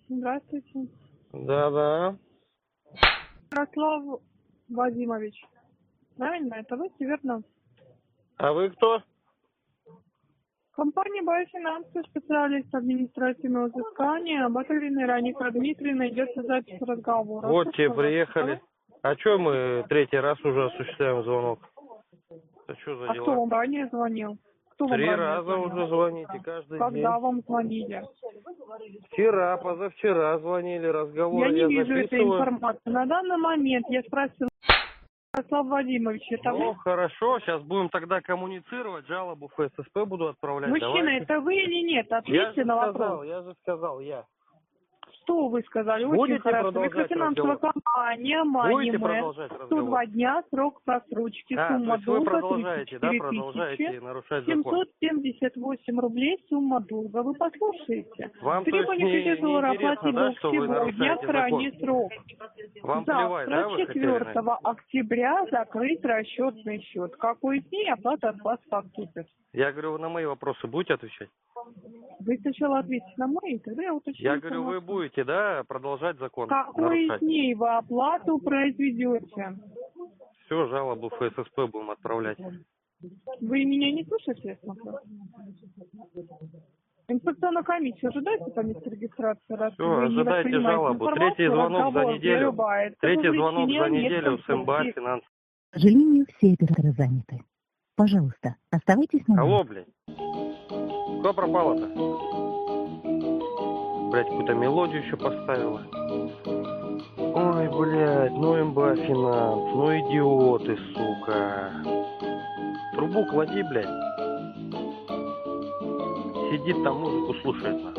Здравствуйте. Да. Ярослав Вадимович. Правильно? Это вы, верно? А вы кто? Компания «Байфинансы», специалист административного взыскания, Батарина Раника Дмитриевна, идет запись разговора. Вот те приехали. А что мы третий раз уже осуществляем звонок? Это что за А дела? кто вам ранее звонил? Кто вам 3 ранее раза звонил? уже звоните каждый день. Когда вам звонили? Вчера, позавчера звонили, разговоры Я не вижу этой записываю. информации. На данный момент я спросила Ярослав Вадимович, это Ну, вы? хорошо, сейчас будем тогда коммуницировать, жалобу в ФССП буду отправлять. Мужчина, Давайте. это вы или нет? Ответьте на вопрос. Я же сказал. Что вы сказали? Очень Будете хорошо. продолжать Микрофинансовая разговор? компания Будете «Манимэ». продолжать 102 разговор? дня, срок просрочки, То сумма есть вы долга продолжаете, да, 34 продолжаете нарушать закон? 778 рублей, сумма долга. Вы послушаете. Вам, то есть, Требование кредитора неинтересно, оплате да, долг что вы сегодня, нарушаете крайний закон? срок. Вам плевать, да, Завтра, вы хотели 4 на это? октября, закрыть расчетный счет. Какой день оплата от вас поступит? Я говорю, вы на мои вопросы будете отвечать? Вы сначала ответите на мои, тогда я уточню. Я говорю, вы будете, да, продолжать закон Какой из нарушать? дней вы оплату произведете? Все, жалобу в ФССП будем отправлять. Вы меня не слышите, я смотрю? Инспекционная комиссия ожидайте по месту регистрации? Раз Все, вы не ожидайте воспринимаете жалобу. информацию, Третий звонок за разговор неделю. прерывается, Третий звонок вовлечение за нет неделю с МБА конструкции. финанс. К сожалению, все операторы заняты. Пожалуйста, оставайтесь на Алло, блядь. Кто пропал-то? Блядь, какую-то мелодию еще поставила. Ой, блядь, ну МБА финанс, ну идиоты, сука. Трубу клади, блядь. Сидит там, музыку слушает.